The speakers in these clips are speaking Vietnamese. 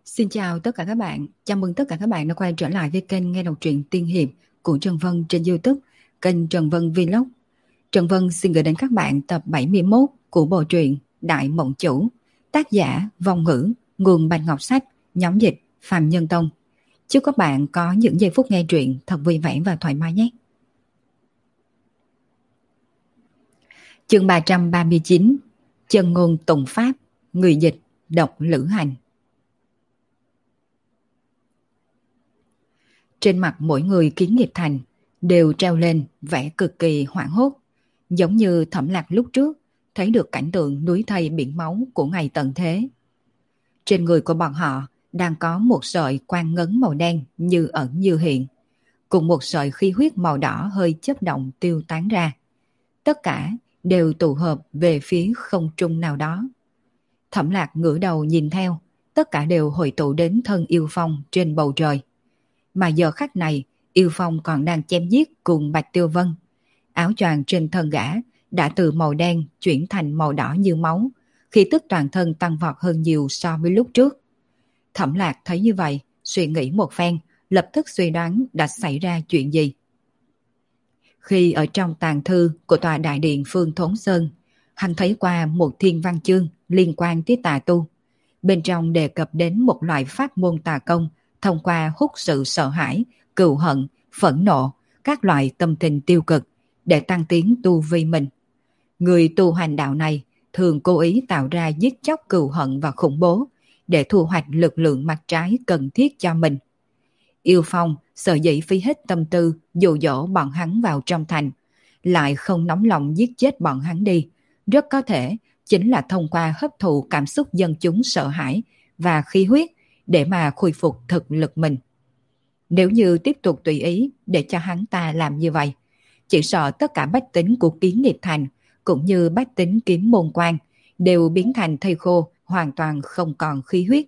Xin chào tất cả các bạn, chào mừng tất cả các bạn đã quay trở lại với kênh nghe đọc truyện tiên hiệp của Trần Vân trên YouTube, kênh Trần Vân Vlog. Trần Vân xin gửi đến các bạn tập 71 của bộ truyện Đại Mộng Chủ, tác giả Vong Ngữ, nguồn Bạch Ngọc Sách, nhóm dịch Phạm Nhân Tông. Chúc các bạn có những giây phút nghe truyện thật vui vẻ và thoải mái nhé. Chương 339, Chân ngôn tụng pháp, người dịch Độc Lữ Hành. Trên mặt mỗi người Kiến Nghiệp Thành đều treo lên vẻ cực kỳ hoảng hốt, giống như Thẩm Lạc lúc trước thấy được cảnh tượng núi thây biển máu của ngày tận thế. Trên người của bọn họ đang có một sợi quang ngấn màu đen như ẩn như hiện, cùng một sợi khí huyết màu đỏ hơi chớp động tiêu tán ra. Tất cả đều tụ hợp về phía không trung nào đó. Thẩm Lạc ngửa đầu nhìn theo, tất cả đều hội tụ đến thân Yêu Phong trên bầu trời. Mà giờ khắc này, Yêu Phong còn đang chém giết cùng Bạch Tiêu Vân. Áo choàng trên thân gã đã từ màu đen chuyển thành màu đỏ như máu, khí tức toàn thân tăng vọt hơn nhiều so với lúc trước. Thẩm Lạc thấy như vậy, suy nghĩ một phen, lập tức suy đoán đã xảy ra chuyện gì. Khi ở trong tàng thư của tòa đại điện Phương Thốn Sơn, hắn thấy qua một thiên văn chương liên quan tới tà tu. Bên trong đề cập đến một loại pháp môn tà công thông qua hút sự sợ hãi, cừu hận, phẫn nộ, các loại tâm tình tiêu cực để tăng tiến tu vi mình. Người tu hành đạo này thường cố ý tạo ra giết chóc cừu hận và khủng bố để thu hoạch lực lượng mặt trái cần thiết cho mình. Yêu Phong sợ dĩ phí hết tâm tư dụ dỗ bọn hắn vào trong thành, lại không nóng lòng giết chết bọn hắn đi, rất có thể chính là thông qua hấp thụ cảm xúc dân chúng sợ hãi và khí huyết để mà khôi phục thực lực mình. Nếu như tiếp tục tùy ý để cho hắn ta làm như vậy, chỉ sợ tất cả bách tính của Kiến Nghiệp Thành cũng như bách tính Kiếm Môn Quan đều biến thành thây khô, hoàn toàn không còn khí huyết.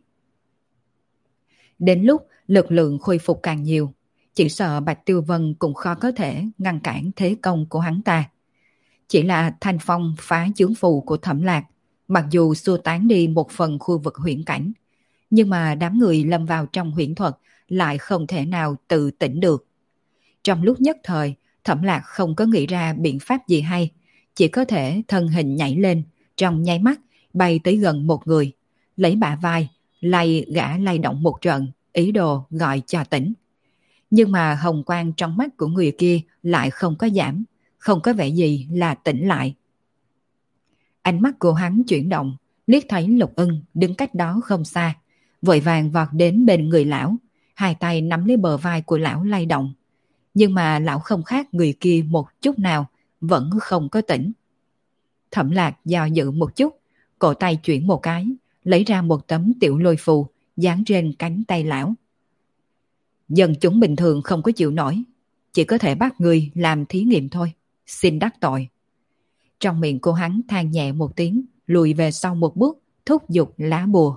Đến lúc lực lượng khôi phục càng nhiều, chỉ sợ Bạch Tiêu Vân cũng khó có thể ngăn cản thế công của hắn ta. Chỉ là thanh phong phá chướng phù của Thẩm Lạc, mặc dù xua tán đi một phần khu vực huyễn cảnh, nhưng mà đám người lâm vào trong huyễn thuật lại không thể nào tự tỉnh được. Trong lúc nhất thời, Thẩm Lạc không có nghĩ ra biện pháp gì hay, chỉ có thể thân hình nhảy lên, trong nháy mắt bay tới gần một người, lấy bả vai, lay gã lay động một trận, ý đồ gọi cho tỉnh. Nhưng mà hồng quang trong mắt của người kia lại không có giảm, không có vẻ gì là tỉnh lại. Ánh mắt của hắn chuyển động, liếc thấy Lục Ưng đứng cách đó không xa, vội vàng vọt đến bên người lão, hai tay nắm lấy bờ vai của lão lay động. Nhưng mà lão không khác người kia một chút nào, vẫn không có tỉnh. Thẩm Lạc do dự một chút, cổ tay chuyển một cái, lấy ra một tấm tiểu lôi phù, dán trên cánh tay lão. Dân chúng bình thường không có chịu nổi, chỉ có thể bắt người làm thí nghiệm thôi, xin đắc tội. Trong miệng cô hắn than nhẹ một tiếng, lùi về sau một bước, thúc giục lá bùa.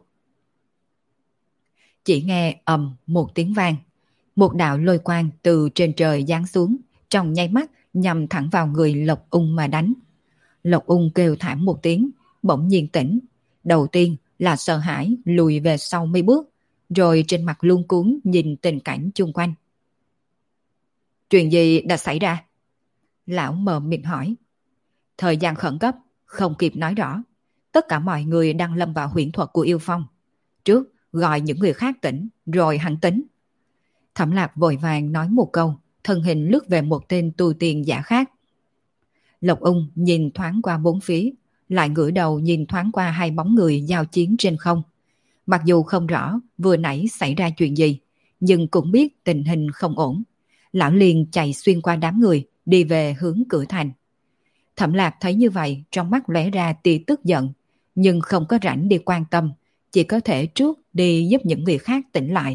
Chỉ nghe ầm một tiếng vang, một đạo lôi quang từ trên trời giáng xuống, trong nháy mắt nhằm thẳng vào người Lộc Ung mà đánh. Lộc Ung kêu thảm một tiếng, bỗng nhiên tỉnh. Đầu tiên là sợ hãi lùi về sau mấy bước, rồi trên mặt luống cuống nhìn tình cảnh chung quanh. Chuyện gì đã xảy ra? Lão mờ miệng hỏi. Thời gian khẩn cấp, không kịp nói rõ. Tất cả mọi người đang lâm vào huyễn thuật của Yêu Phong. Trước gọi những người khác tỉnh, rồi hắn tính. Thẩm Lạc vội vàng nói một câu, thân hình lướt về một tên tu tiên giả khác. Lộc Ung nhìn thoáng qua bốn phía, lại ngửa đầu nhìn thoáng qua hai bóng người giao chiến trên không. Mặc dù không rõ vừa nãy xảy ra chuyện gì, nhưng cũng biết tình hình không ổn. Lão liền chạy xuyên qua đám người, đi về hướng cửa thành. Thẩm Lạc thấy như vậy, trong mắt lóe ra tia tức giận, nhưng không có rảnh đi quan tâm, chỉ có thể trước đi giúp những người khác tỉnh lại.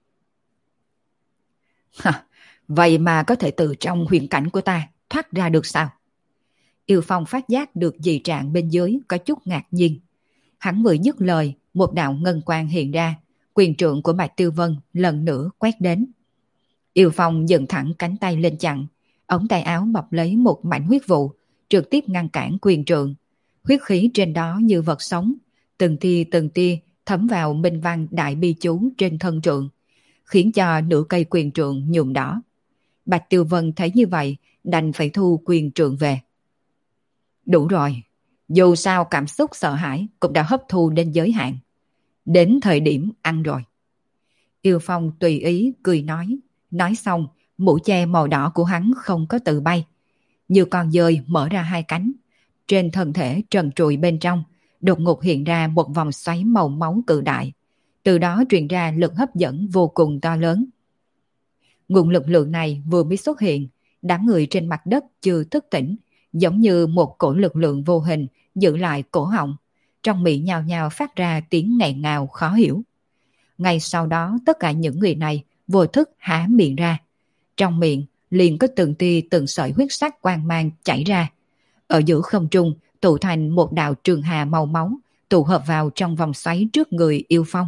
Vậy mà có thể từ trong huyền cảnh của ta thoát ra được sao? Yêu Phong phát giác được dị trạng bên dưới, có chút ngạc nhiên. Hắn vừa dứt lời, một đạo ngân quang hiện ra, quyền trượng của Bạch Tiêu Vân lần nữa quét đến. Yêu Phong dựng thẳng cánh tay lên chặn, ống tay áo bọc lấy một mảnh huyết vụ, trực tiếp ngăn cản quyền trượng. Huyết khí trên đó như vật sống, từng tia thấm vào minh văn đại bi chú trên thân trượng, khiến cho nửa cây quyền trượng nhuộm đỏ. Bạch Tiêu Vân thấy như vậy, đành phải thu quyền trượng về. Đủ rồi, dù sao cảm xúc sợ hãi cũng đã hấp thu đến giới hạn. Đến thời điểm ăn rồi. Yêu Phong tùy ý cười nói xong, mũ che màu đỏ của hắn không có tự bay. Như con dơi mở ra hai cánh, trên thân thể trần trụi bên trong, đột ngột hiện ra một vòng xoáy màu máu cự đại. Từ đó truyền ra lực hấp dẫn vô cùng to lớn. Nguồn lực lượng này vừa mới xuất hiện, đám người trên mặt đất chưa thức tỉnh, giống như một cổ lực lượng vô hình giữ lại cổ họng, trong miệng nhào nhào phát ra tiếng nghẹn ngào khó hiểu. Ngay sau đó tất cả những người này vô thức há miệng ra, trong miệng liền có từng tia từng sợi huyết sắc quang mang chảy ra, ở giữa không trung tụ thành một đạo trường hà màu máu, tụ hợp vào trong vòng xoáy trước người Yêu Phong.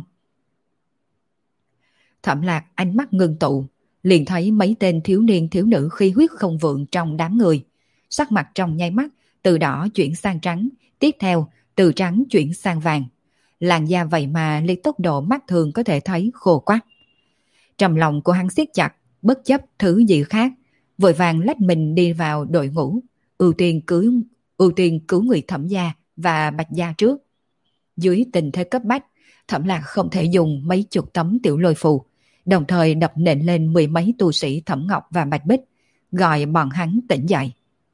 Thẩm Lạc ánh mắt ngưng tụ, liền thấy mấy tên thiếu niên thiếu nữ khí huyết không vượng trong đám người, sắc mặt trong nháy mắt từ đỏ chuyển sang trắng, tiếp theo từ trắng chuyển sang vàng. Làn da vậy mà lấy tốc độ mắt thường có thể thấy khô quắt. Trong lòng của hắn siết chặt, bất chấp thứ gì khác, vội vàng lách mình đi vào đội ngũ, ưu tiên cứu người Thẩm gia và Bạch gia trước. Dưới tình thế cấp bách, Thẩm Lạc không thể dùng mấy chục tấm tiểu lôi phù, đồng thời đập nện lên mười mấy tu sĩ Thẩm Ngọc và Bạch Bích, gọi bọn hắn tỉnh dậy.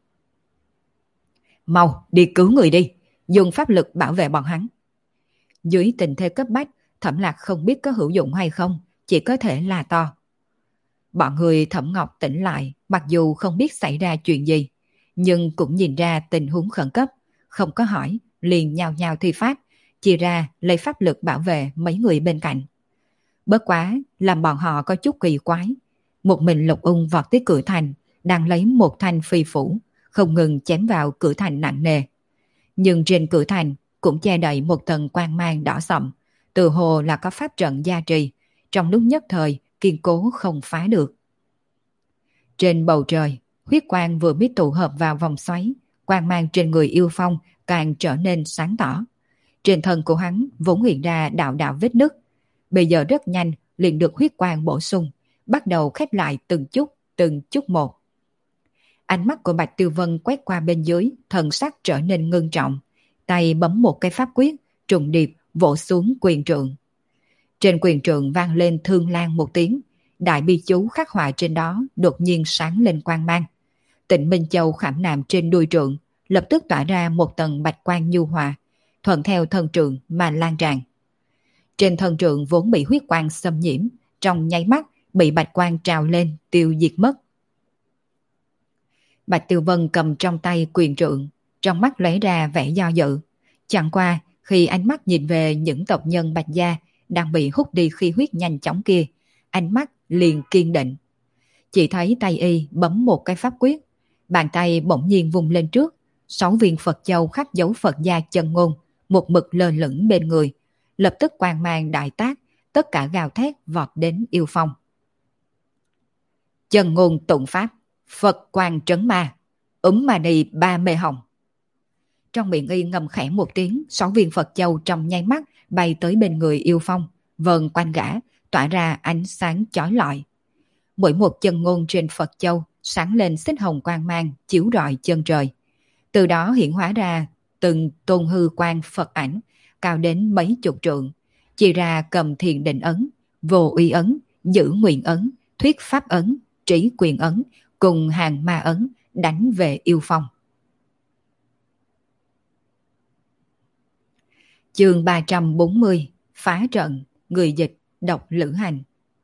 Mau đi cứu người đi, dùng pháp lực bảo vệ bọn hắn. Dưới tình thế cấp bách, Thẩm Lạc không biết có hữu dụng hay không, chỉ có thể là to. Bọn người Thẩm Ngọc tỉnh lại, mặc dù không biết xảy ra chuyện gì, nhưng cũng nhìn ra tình huống khẩn cấp, không có hỏi, liền nhào nhào thi pháp, chia ra lấy pháp lực bảo vệ mấy người bên cạnh. Bất quá, làm bọn họ có chút kỳ quái. Một mình Lục Ung vọt tới cửa thành, đang lấy một thanh phi phủ, không ngừng chém vào cửa thành nặng nề. Nhưng trên cửa thành cũng che đậy một tầng quang mang đỏ sậm, từ hồ là có pháp trận gia trì, trong lúc nhất thời kiên cố không phá được. Trên bầu trời, huyết quang vừa mới tụ hợp vào vòng xoáy, quang mang trên người Yêu Phong càng trở nên sáng tỏ. Trên thân của hắn vốn hiện ra đạo đạo vết nứt, bây giờ rất nhanh liền được huyết quang bổ sung, bắt đầu khép lại từng chút một. Ánh mắt của Bạch Tiêu Vân quét qua bên dưới, thần sắc trở nên ngưng trọng, tay bấm một cái pháp quyết, trùng điệp vỗ xuống quyền trượng. Trên quyền trượng vang lên thương lan một tiếng, đại bi chú khắc họa trên đó đột nhiên sáng lên quang mang. Tịnh Minh Châu khảm nạm trên đuôi trượng, lập tức tỏa ra một tầng bạch quang nhu hòa, thuận theo thân trượng mà lan tràn. Trên thân trượng vốn bị huyết quang xâm nhiễm, trong nháy mắt bị bạch quang trào lên tiêu diệt mất. Bạch Tiêu Vân cầm trong tay quyền trượng, trong mắt lóe ra vẻ do dự. Chẳng qua khi ánh mắt nhìn về những tộc nhân Bạch gia đang bị hút đi khí huyết nhanh chóng kia, ánh mắt liền kiên định. Chỉ thấy tay y bấm một cái pháp quyết, bàn tay bỗng nhiên vùng lên trước, 6 viên Phật châu khắc dấu Phật gia chân ngôn, một mực lơ lửng bên người, lập tức quang mang đại tác, tất cả gào thét vọt đến Yêu Phong. Chân ngôn tụng pháp, Phật quang trấn ma, ma ni ba mê hồng. Trong miệng y ngầm khẽ một tiếng, 6 viên Phật châu trong nháy mắt bay tới bên người Yêu Phong, vờn quanh gã, tỏa ra ánh sáng chói lọi. Mỗi một chân ngôn trên Phật châu sáng lên xích hồng quang mang chiếu rọi chân trời. Từ đó hiện hóa ra từng tôn hư quang Phật ảnh, cao đến mấy chục trượng, chia ra cầm thiền định ấn, vô uy ấn, giữ nguyện ấn, thuyết pháp ấn, trí quyền ấn, cùng hàng ma ấn đánh về Yêu Phong. Chương 340, phá trận, người dịch, độc lữ hành.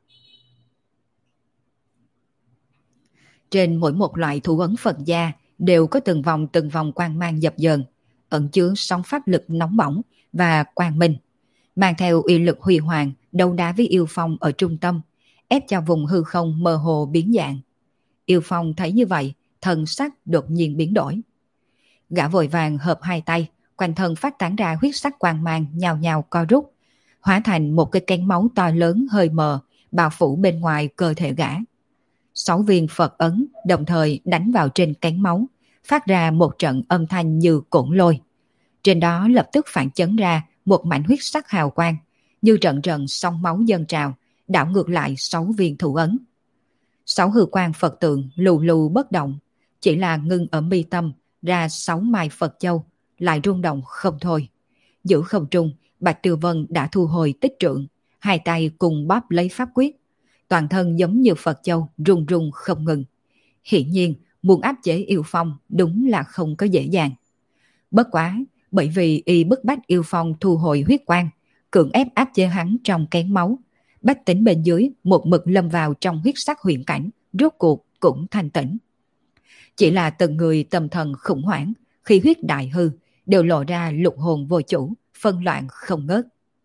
Trên mỗi một loại thủ ấn Phật gia đều có từng vòng quang mang dập dờn, ẩn chứa sóng pháp lực nóng bỏng và quang minh, mang theo uy lực huy hoàng đấu đá với Yêu Phong ở trung tâm, ép cho vùng hư không mơ hồ biến dạng. Yêu Phong thấy như vậy, thần sắc đột nhiên biến đổi. Gã vội vàng hợp hai tay, quanh thân phát tán ra huyết sắc quang mang nhào nhào co rút, hóa thành một cái kén máu to lớn hơi mờ, bao phủ bên ngoài cơ thể gã. 6 viên Phật ấn đồng thời đánh vào trên kén máu, phát ra một trận âm thanh như cổn lôi. Trên đó lập tức phản chấn ra một mảnh huyết sắc hào quang, như trận trận sóng máu dâng trào, đảo ngược lại 6 viên thủ ấn. 6 hư quan Phật tượng lù lù bất động, chỉ là ngưng ở mi tâm ra 6 mai Phật châu, lại rung động không thôi. Giữa không trung, Bạch Tiêu Vân đã thu hồi tích trượng, hai tay cùng bóp lấy pháp quyết. Toàn thân giống như Phật châu rung rung không ngừng. Hiển nhiên, muốn áp chế Yêu Phong đúng là không có dễ dàng. Bất quá, bởi vì y bức bách Yêu Phong thu hồi huyết quang, cưỡng ép áp chế hắn trong kén máu, bách tính bên dưới một mực lâm vào trong huyết sắc huyền cảnh, rốt cuộc cũng thanh tĩnh. Chỉ là từng người tâm thần khủng hoảng, khi huyết đại hư, đều lộ ra lục hồn vô chủ, phân loạn không ngớt.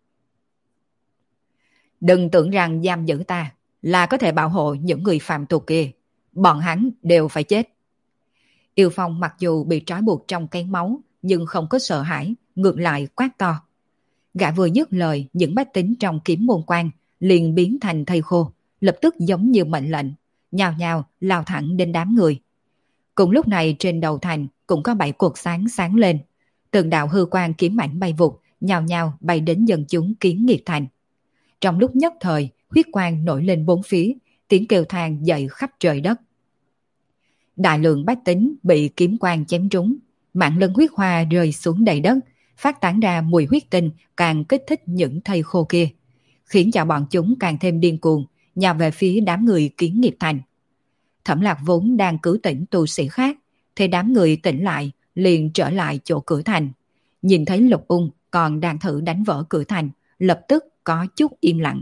Đừng tưởng rằng giam giữ ta là có thể bảo hộ những người phạm tục kia, bọn hắn đều phải chết. Yêu Phong mặc dù bị trói buộc trong kén máu, nhưng không có sợ hãi, ngược lại quát to. Gã vừa dứt lời, những bách tính trong kiếm môn quan liền biến thành thây khô, lập tức giống như mệnh lệnh, nhào nhào lao thẳng đến đám người. Cùng lúc này trên đầu thành cũng có 7 cột sáng sáng lên, từng đạo hư quang kiếm ảnh bay vụt, nhào nhào bay đến dân chúng Kiến Nghiệp Thành. Trong lúc nhất thời, huyết quang nổi lên bốn phía, tiếng kêu than dậy khắp trời đất. Đại lượng bách tính bị kiếm quang chém trúng, mạng lân huyết hoa rơi xuống đầy đất, phát tán ra mùi huyết tinh càng kích thích những thây khô kia, khiến cho bọn chúng càng thêm điên cuồng, nhào về phía đám người Kiến Nghiệp Thành. Thẩm Lạc vốn đang cứu tỉnh tu sĩ khác, thì đám người tỉnh lại liền trở lại chỗ cửa thành. Nhìn thấy Lục Ung còn đang thử đánh vỡ cửa thành, lập tức có chút im lặng.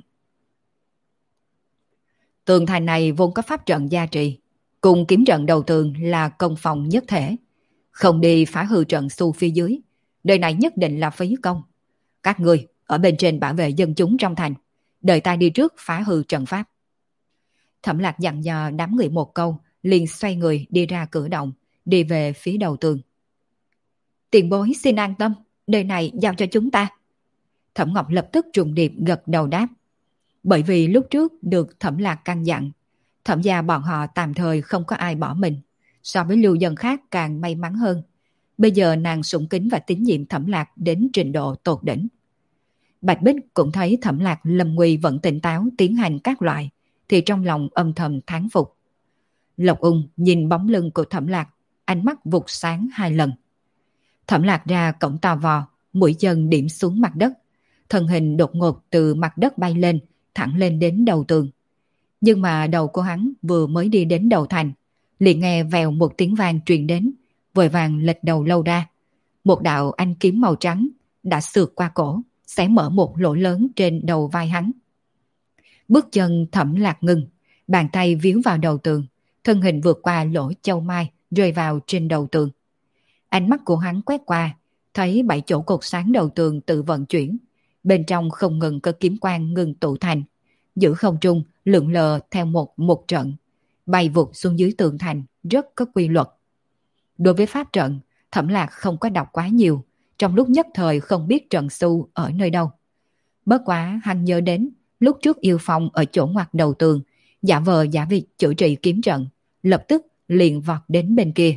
Tường thành này vốn có pháp trận gia trì, cùng kiếm trận đầu tường là công phòng nhất thể. Không đi phá hư trận su phía dưới, đời này nhất định là phí công. Các người ở bên trên bảo vệ dân chúng trong thành, đợi ta đi trước phá hư trận pháp. Thẩm Lạc dặn dò đám người một câu, liền xoay người đi ra cửa động, đi về phía đầu tường. Tiền bối xin an tâm, đời này giao cho chúng ta. Thẩm Ngọc lập tức trùng điệp gật đầu đáp. Bởi vì lúc trước được Thẩm Lạc căn dặn, Thẩm gia bọn họ tạm thời không có ai bỏ mình, so với lưu dân khác càng may mắn hơn. Bây giờ nàng sủng kính và tín nhiệm Thẩm Lạc đến trình độ tột đỉnh. Bạch Bích cũng thấy Thẩm Lạc lâm nguy vẫn tỉnh táo tiến hành các loại, thì trong lòng âm thầm thán phục. Lộc Ung nhìn bóng lưng của Thẩm Lạc, ánh mắt vụt sáng 2 lần. Thẩm Lạc ra cổng tò vò, mũi chân điểm xuống mặt đất, thân hình đột ngột từ mặt đất bay lên, thẳng lên đến đầu tường. Nhưng mà đầu của hắn vừa mới đi đến đầu thành, liền nghe vèo một tiếng vang truyền đến, vội vàng lệch đầu lâu ra. Một đạo anh kiếm màu trắng đã sượt qua cổ, xé mở một lỗ lớn trên đầu vai hắn. Bước chân Thẩm Lạc ngừng, bàn tay víu vào đầu tường, thân hình vượt qua lỗ châu mai rơi vào trên đầu tường. Ánh mắt của hắn quét qua, thấy 7 chỗ cột sáng đầu tường tự vận chuyển, bên trong không ngừng có kiếm quang ngừng tụ thành, giữa không trung lượn lờ theo một trận, bay vụt xuống dưới tường thành rất có quy luật. Đối với pháp trận, Thẩm Lạc không có đọc quá nhiều, trong lúc nhất thời không biết trận su ở nơi đâu. Bất quá hắn nhớ đến lúc trước Yêu Phong ở chỗ ngoặt đầu tường, giả vờ giả vịt chữa trị kiếm trận, lập tức liền vọt đến bên kia.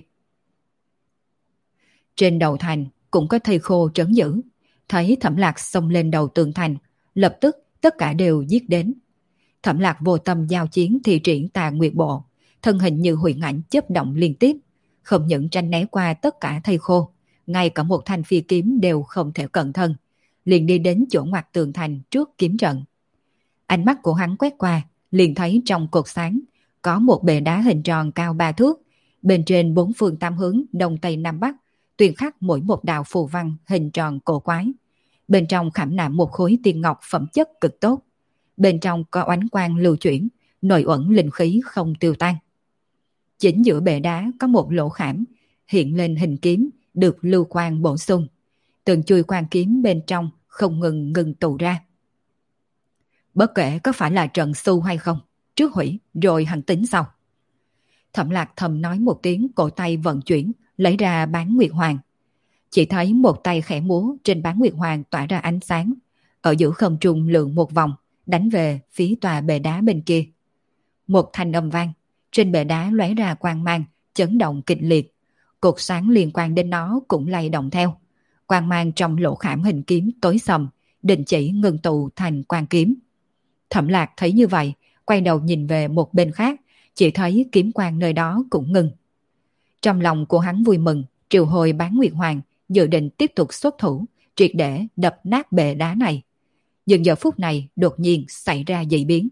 Trên đầu thành cũng có thây khô trấn giữ, thấy Thẩm Lạc xông lên đầu tường thành, lập tức tất cả đều giết đến. Thẩm Lạc vô tâm giao chiến thì triển Tà Nguyệt Bộ, thân hình như huyền ảnh chớp động liên tiếp, không những tranh né qua tất cả thây khô, ngay cả một thanh phi kiếm đều không thể cận thân, liền đi đến chỗ ngoặt tường thành trước kiếm trận. Ánh mắt của hắn quét qua, liền thấy trong cột sáng có một bệ đá hình tròn cao 3 thước, bên trên 4 phương 8 hướng đông tây nam bắc, tuyên khắc mỗi một đạo phù văn hình tròn cổ quái. Bên trong khảm nạm một khối tiên ngọc phẩm chất cực tốt, bên trong có oánh quang lưu chuyển, nội uẩn linh khí không tiêu tan. Chính giữa bệ đá có một lỗ khảm, hiện lên hình kiếm được lưu quang bổ sung. Từng chui quang kiếm bên trong không ngừng ngừng tụ ra. Bất kể có phải là trận su hay không, trước hủy rồi hẳn tính sau. Thẩm Lạc thầm nói một tiếng, cổ tay vận chuyển, lấy ra bán nguyệt hoàng. Chỉ thấy một tay khẽ múa trên bán nguyệt hoàng tỏa ra ánh sáng, ở giữa không trung lượn một vòng, đánh về phía tòa bệ đá bên kia. Một thanh âm vang, trên bệ đá lóe ra quang mang, chấn động kịch liệt. Cột sáng liên quan đến nó cũng lay động theo. Quang mang trong lỗ khảm hình kiếm tối sầm, định chỉ ngừng tụ thành quan kiếm. Thẩm Lạc thấy như vậy, quay đầu nhìn về một bên khác, chỉ thấy kiếm quang nơi đó cũng ngừng. Trong lòng của hắn vui mừng, triệu hồi Bán Nguyệt Hoàng, dự định tiếp tục xuất thủ, triệt để đập nát bệ đá này. Nhưng giờ phút này đột nhiên xảy ra dị biến.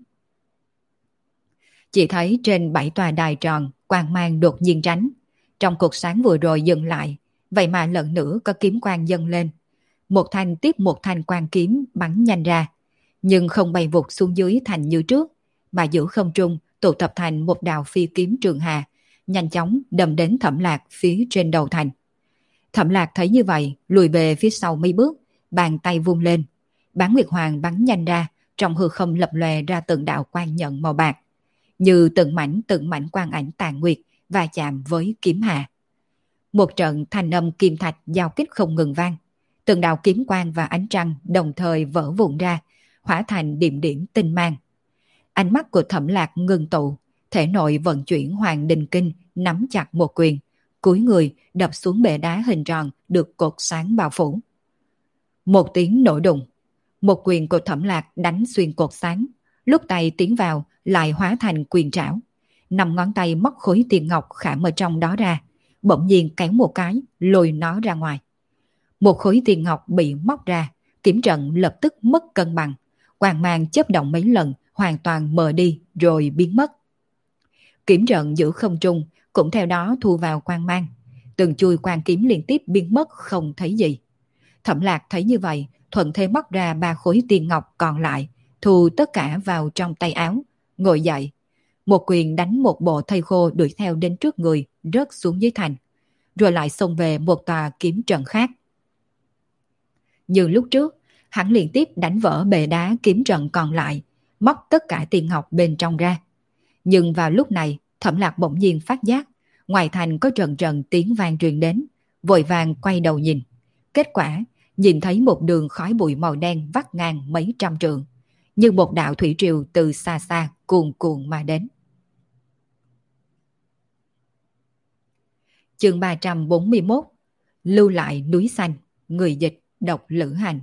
Chỉ thấy trên 7 tòa đài tròn, quang mang đột nhiên tránh. Trong cuộc sáng vừa rồi dừng lại, vậy mà lần nữa có kiếm quang dâng lên. Một thanh tiếp một thanh quang kiếm bắn nhanh ra, nhưng không bay vụt xuống dưới thành như trước, mà giữa không trung tụ tập thành một đạo phi kiếm trường hà, nhanh chóng đâm đến Thẩm Lạc phía trên đầu thành. Thẩm Lạc thấy như vậy, lùi về phía sau mấy bước, bàn tay vung lên. Bán Nguyệt Hoàng bắn nhanh ra, trong hư không lập lòe ra từng đạo quang nhận màu bạc, như từng mảnh quang ảnh tàn nguyệt và chạm với kiếm hà. Một trận thanh âm kim thạch giao kích không ngừng vang, từng đạo kiếm quang và ánh trăng đồng thời vỡ vụn ra, hóa thành điểm điểm tinh mang. Ánh mắt của Thẩm Lạc ngưng tụ, thể nội vận chuyển Hoàng Đình Kinh, nắm chặt một quyền, cúi người đập xuống bệ đá hình tròn được cột sáng bao phủ. Một tiếng nổ đùng, một quyền của Thẩm Lạc đánh xuyên cột sáng, lúc tay tiến vào lại hóa thành quyền trảo. 5 ngón tay móc khối tiền ngọc khảm ở trong đó ra, bỗng nhiên kéo một cái, lôi nó ra ngoài. Một khối tiền ngọc bị móc ra, kiếm trận lập tức mất cân bằng, quang mang chớp động mấy lần, hoàn toàn mờ đi rồi biến mất. Kiếm trận giữa không trung cũng theo đó thu vào quang mang, từng chui quang kiếm liên tiếp biến mất không thấy gì. Thẩm Lạc thấy như vậy, thuận thế móc ra 3 khối tiền ngọc còn lại, thu tất cả vào trong tay áo, ngồi dậy. Một quyền đánh một bộ thây khô đuổi theo đến trước người, rớt xuống dưới thành, rồi lại xông về một tòa kiếm trận khác. Như lúc trước, hắn liên tiếp đánh vỡ bệ đá kiếm trận còn lại, móc tất cả tiền ngọc bên trong ra. Nhưng vào lúc này, Thẩm Lạc bỗng nhiên phát giác, ngoài thành có rần rần tiếng vang truyền đến, vội vàng quay đầu nhìn. Kết quả, nhìn thấy một đường khói bụi màu đen vắt ngang mấy trăm trượng, như một đạo thủy triều từ xa xa cuồn cuộn mà đến. Chương 341, lưu lại núi xanh, người dịch độc Lữ Hành.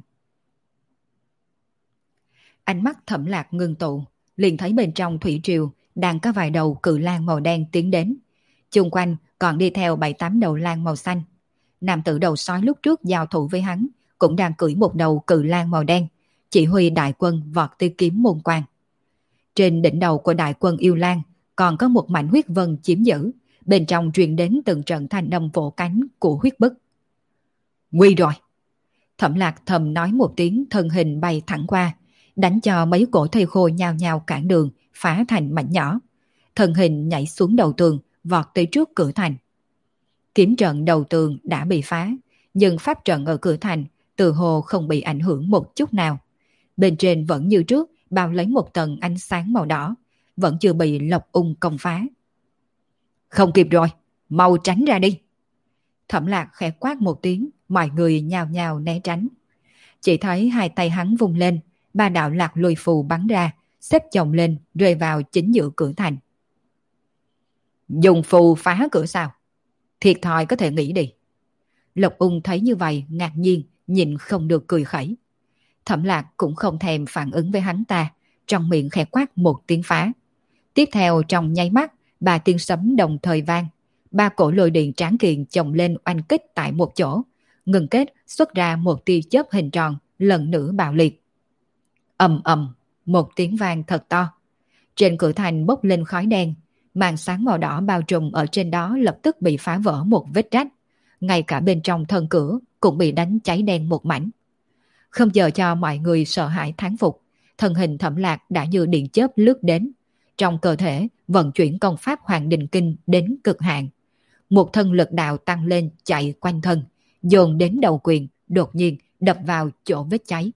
Ánh mắt Thẩm Lạc ngưng tụ, liền thấy bên trong thủy triều đang có vài đầu cự lang màu đen tiến đến. Chung quanh còn đi theo 7-8 đầu lang màu xanh. Nam tử đầu sói lúc trước giao thủ với hắn cũng đang cưỡi một đầu cự lang màu đen, chỉ huy đại quân vọt tới kiếm môn quan. Trên đỉnh đầu của đại quân yêu lang còn có một mảnh huyết vân chiếm giữ, bên trong truyền đến từng trận thanh âm vỗ cánh của huyết bức. Nguy rồi! Thẩm Lạc thầm nói một tiếng, thân hình bay thẳng qua, đánh cho mấy cổ thây khô nhao nhao cản đường, phá thành mảnh nhỏ. Thân hình nhảy xuống đầu tường, vọt tới trước cửa thành. Kiếm trận đầu tường đã bị phá, nhưng pháp trận ở cửa thành từ hồ không bị ảnh hưởng một chút nào. Bên trên vẫn như trước, bao lấy một tầng ánh sáng màu đỏ, vẫn chưa bị Lộc Ung công phá. Không kịp rồi, mau tránh ra đi! Thẩm Lạc khẽ quát một tiếng, mọi người nhào nhào né tránh. Chỉ thấy hai tay hắn vung lên, 3 đạo lạc lùi phù bắn ra, xếp chồng lên, rơi vào chính giữa cửa thành. Dùng phù phá cửa sao? Thiệt thòi có thể nghĩ đi. Lộc Ung thấy như vậy, ngạc nhiên, nhìn không được cười khẩy. Thẩm Lạc cũng không thèm phản ứng với hắn ta, trong miệng khẽ quát một tiếng phá. Tiếp theo trong nháy mắt, 3 tiếng sấm đồng thời vang. 3 cổ lôi điện tráng kiện chồng lên oanh kích tại một chỗ, ngừng kết xuất ra một tia chớp hình tròn, lần nữa bạo liệt. Ầm ầm, một tiếng vang thật to. Trên cửa thành bốc lên khói đen, màn sáng màu đỏ bao trùm ở trên đó lập tức bị phá vỡ một vết rách. Ngay cả bên trong thân cửa cũng bị đánh cháy đen một mảnh. Không chờ cho mọi người sợ hãi thán phục, thân hình Thẩm Lạc đã như điện chớp lướt đến. Trong cơ thể vận chuyển công pháp Hoàng Đình Kinh đến cực hạn. Một thân lực đạo tăng lên chạy quanh thân, dồn đến đầu quyền, đột nhiên đập vào chỗ vết cháy.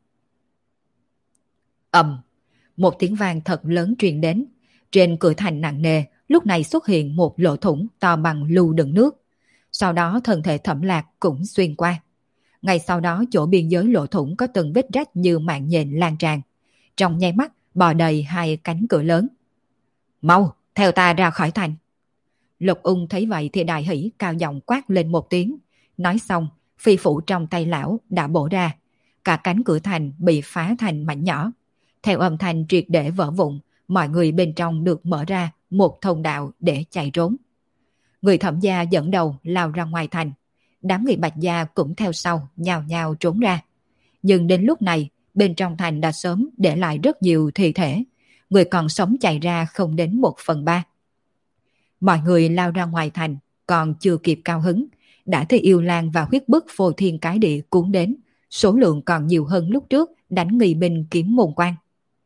Ầm, một tiếng vang thật lớn truyền đến. Trên cửa thành nặng nề, lúc này xuất hiện một lỗ thủng to bằng lu đựng nước. Sau đó thân thể Thẩm Lạc cũng xuyên qua. Ngay sau đó chỗ biên giới lỗ thủng có từng vết rách như mạng nhện lan tràn. Trong nháy mắt bò đầy 2 cánh cửa lớn. Mau, theo ta ra khỏi thành. Lộc Ung thấy vậy thì đại hỉ, cao giọng quát lên một tiếng. Nói xong, phi phủ trong tay lão đã bổ ra. cả cánh cửa thành bị phá thành mảnh nhỏ. Theo âm thanh triệt để vỡ vụn, mọi người bên trong được mở ra một thông đạo để chạy trốn. Người Thẩm gia dẫn đầu lao ra ngoài thành. Đám người Bạch gia cũng theo sau, nhào nhào trốn ra. Nhưng đến lúc này, bên trong thành đã sớm để lại rất nhiều thi thể. Người còn sống chạy ra không đến 1/3. Mọi người lao ra ngoài thành, còn chưa kịp cao hứng, đã thấy yêu lang và huyết bức phô thiên cái địa cuốn đến, số lượng còn nhiều hơn lúc trước đánh nghi binh kiếm môn quan.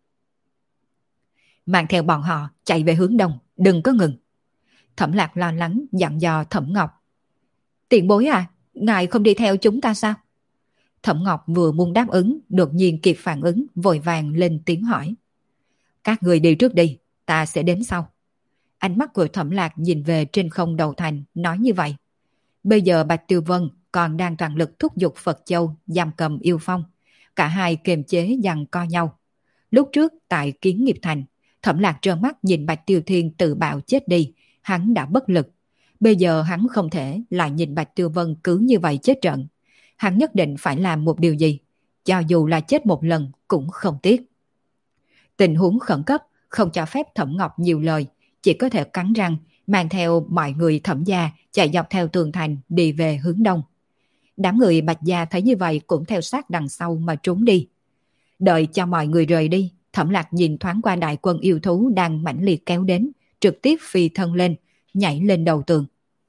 Mang theo bọn họ chạy về hướng đông, đừng có ngừng. Thẩm Lạc lo lắng dặn dò Thẩm Ngọc. Tiền bối à, ngài không đi theo chúng ta sao? Thẩm Ngọc vừa muốn đáp ứng, đột nhiên kịp phản ứng, vội vàng lên tiếng hỏi. Các người đi trước đi, ta sẽ đến sau. Ánh mắt của Thẩm Lạc nhìn về trên không đầu thành, nói như vậy. Bây giờ Bạch Tiêu Vân còn đang toàn lực thúc giục Phật Châu giam cầm Yêu Phong. Cả hai kiềm chế giằng co nhau. Lúc trước tại Kiến Nghiệp Thành, Thẩm Lạc trơ mắt nhìn Bạch Tiêu Thiên tự bạo chết đi, hắn đã bất lực. Bây giờ hắn không thể lại nhìn Bạch Tiêu Vân cứ như vậy chết trận. Hắn nhất định phải làm một điều gì, cho dù là chết một lần cũng không tiếc. Tình huống khẩn cấp không cho phép Thẩm Ngọc nhiều lời, chỉ có thể cắn răng mang theo mọi người Thẩm gia chạy dọc theo tường thành đi về hướng đông. Đám người Bạch gia thấy như vậy cũng theo sát đằng sau mà trốn đi. Đợi cho mọi người rời đi, Thẩm Lạc nhìn thoáng qua đại quân yêu thú đang mãnh liệt kéo đến, trực tiếp phi thân lên, nhảy lên đầu tường.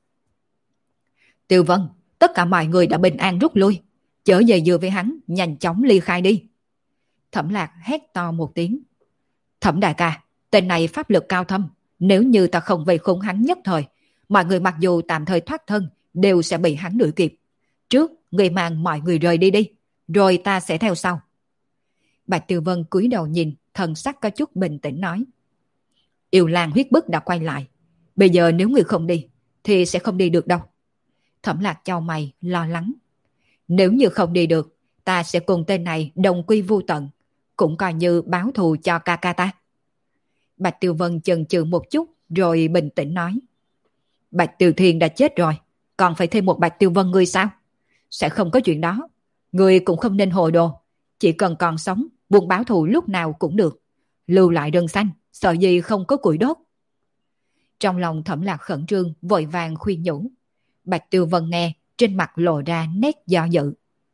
Tiêu Vân, tất cả mọi người đã bình an rút lui, chở về dừa với hắn, nhanh chóng ly khai đi. Thẩm Lạc hét to một tiếng. Thẩm đại ca, tên này pháp lực cao thâm, nếu như ta không vây khốn hắn nhất thời, mọi người mặc dù tạm thời thoát thân, đều sẽ bị hắn đuổi kịp. Trước, người mang mọi người rời đi đi, rồi ta sẽ theo sau. Bạch Tiêu Vân cúi đầu nhìn, thần sắc có chút bình tĩnh nói. Yêu lang huyết bức đã quay lại, bây giờ nếu người không đi, thì sẽ không đi được đâu. Thẩm Lạc chau mày, lo lắng. Nếu như không đi được, ta sẽ cùng tên này đồng quy vu tận, cũng coi như báo thù cho ca ca ta. Bạch Tiêu Vân chần chừ một chút, rồi bình tĩnh nói. Bạch Tiêu Thiên đã chết rồi, còn phải thêm một Bạch Tiêu Vân ngươi sao? Sẽ không có chuyện đó. Ngươi cũng không nên hồ đồ. Chỉ cần còn sống, buồn báo thù lúc nào cũng được. Lưu lại rừng xanh, sợ gì không có củi đốt. Trong lòng Thẩm Lạc khẩn trương, vội vàng khuyên nhủ. Bạch Tiêu Vân nghe, trên mặt lộ ra nét do dự.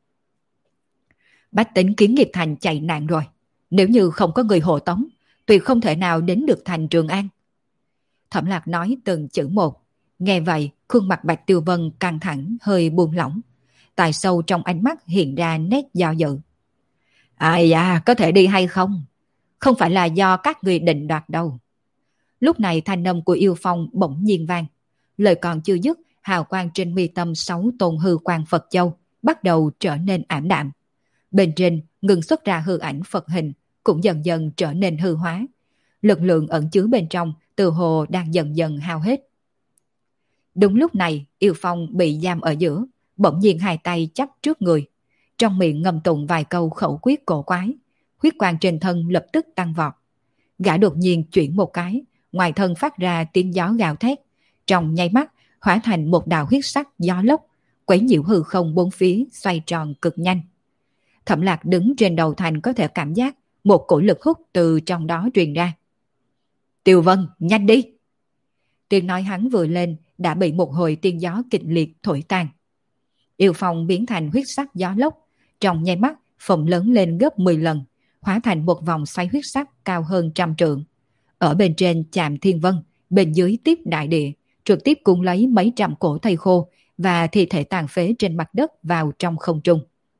Bách tính Kiến Nghiệp Thành chạy nạn rồi. Nếu như không có người hộ tống, tuyệt không thể nào đến được thành Trường An. Thẩm Lạc nói từng chữ một. Nghe vậy, khuôn mặt Bạch Tiêu Vân căng thẳng, hơi buông lỏng. Tại sâu trong ánh mắt hiện ra nét do dự. Ai da, có thể đi hay không? Không phải là do các người định đoạt đâu. Lúc này thanh âm của Yêu Phong bỗng nhiên vang. Lời còn chưa dứt, hào quang trên mi tâm 6 tôn hư quang Phật Châu bắt đầu trở nên ảm đạm. Bên trên ngừng xuất ra hư ảnh Phật hình, cũng dần dần trở nên hư hóa. Lực lượng ẩn chứa bên trong từ hồ đang dần dần hao hết. Đúng lúc này, Yêu Phong bị giam ở giữa, bỗng nhiên hai tay chắp trước người. Trong miệng ngâm tụng vài câu khẩu quyết cổ quái, huyết quang trên thân lập tức tăng vọt. Gã đột nhiên chuyển một cái, ngoài thân phát ra tiếng gió gào thét, trong nháy mắt hóa thành một đạo huyết sắc gió lốc, quấy nhiễu hư không bốn phía xoay tròn cực nhanh. Thẩm Lạc đứng trên đầu thành có thể cảm giác một cổ lực hút từ trong đó truyền ra. Tiêu Vân, nhanh đi! Tiếng nói hắn vừa lên đã bị một hồi tiên gió kịch liệt thổi tan. Yêu Phong biến thành huyết sắc gió lốc, trong nháy mắt phồng lớn lên gấp 10 lần, hóa thành một vòng xoay huyết sắc cao hơn 100 trượng. Ở bên trên chạm thiên vân, bên dưới tiếp đại địa, trực tiếp cuốn lấy mấy trăm cổ thây khô và thi thể tàn phế trên mặt đất vào trong không trung.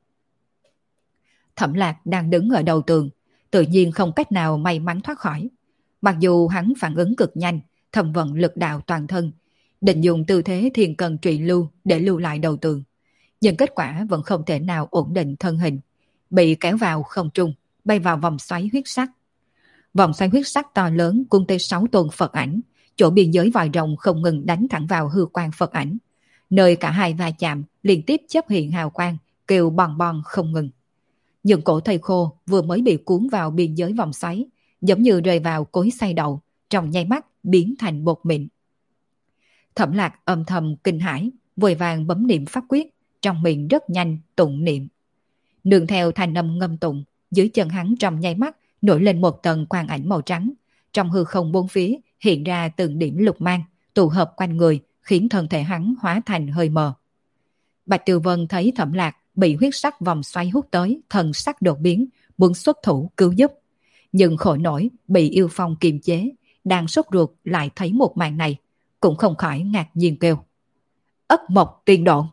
Thẩm Lạc đang đứng ở đầu tường, tự nhiên không cách nào may mắn thoát khỏi. Mặc dù hắn phản ứng cực nhanh, thầm vận lực đạo toàn thân, định dùng tư thế thiên cần trụy lưu để lưu lại đầu tường, nhưng kết quả vẫn không thể nào ổn định thân hình, bị kéo vào không trung, bay vào vòng xoáy huyết sắc. Vòng xoáy huyết sắc to lớn cuốn tới 6 tôn Phật ảnh, chỗ biên giới vòi rồng không ngừng đánh thẳng vào hư quang Phật ảnh, nơi cả hai va chạm liên tiếp chấp hiện hào quang, kêu bòn bon không ngừng. Những cổ thây khô vừa mới bị cuốn vào biên giới vòng xoáy, giống như rơi vào cối xay đậu, trong nháy mắt biến thành bột mịn. Thẩm Lạc âm thầm kinh hãi, vội vàng bấm niệm pháp quyết, trong miệng rất nhanh tụng niệm. Nương theo thanh âm ngâm tụng, dưới chân hắn trong nháy mắt nổi lên một tầng quang ảnh màu trắng. Trong hư không bốn phía hiện ra từng điểm lục mang, tụ hợp quanh người, khiến thân thể hắn hóa thành hơi mờ. Bạch Tiêu Vân thấy Thẩm Lạc bị huyết sắc vòng xoáy hút tới, thần sắc đột biến, muốn xuất thủ cứu giúp. Nhưng khổ nổi bị yêu phong kiềm chế, đang sốt ruột lại thấy một màn này, cũng không khỏi ngạc nhiên kêu. Ất mộc tiên độn.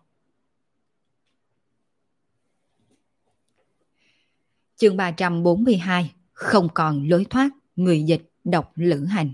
Chương 342, không còn lối thoát, người dịch độc lữ hành.